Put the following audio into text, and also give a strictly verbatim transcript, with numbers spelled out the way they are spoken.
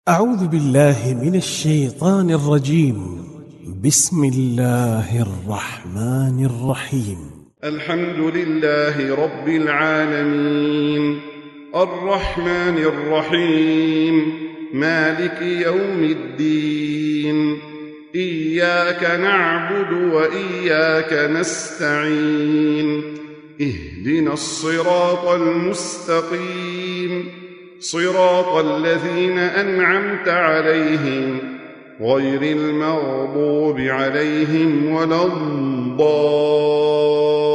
أعوذ بالله من الشيطان الرجيم. بسم الله الرحمن الرحيم. الحمد لله رب العالمين، الرحمن الرحيم، مالك يوم الدين. إياك نعبد وإياك نستعين، اهدنا الصراط المستقيم، صراط الذين أنعمت عليهم غير المغضوب عليهم ولا الضالين.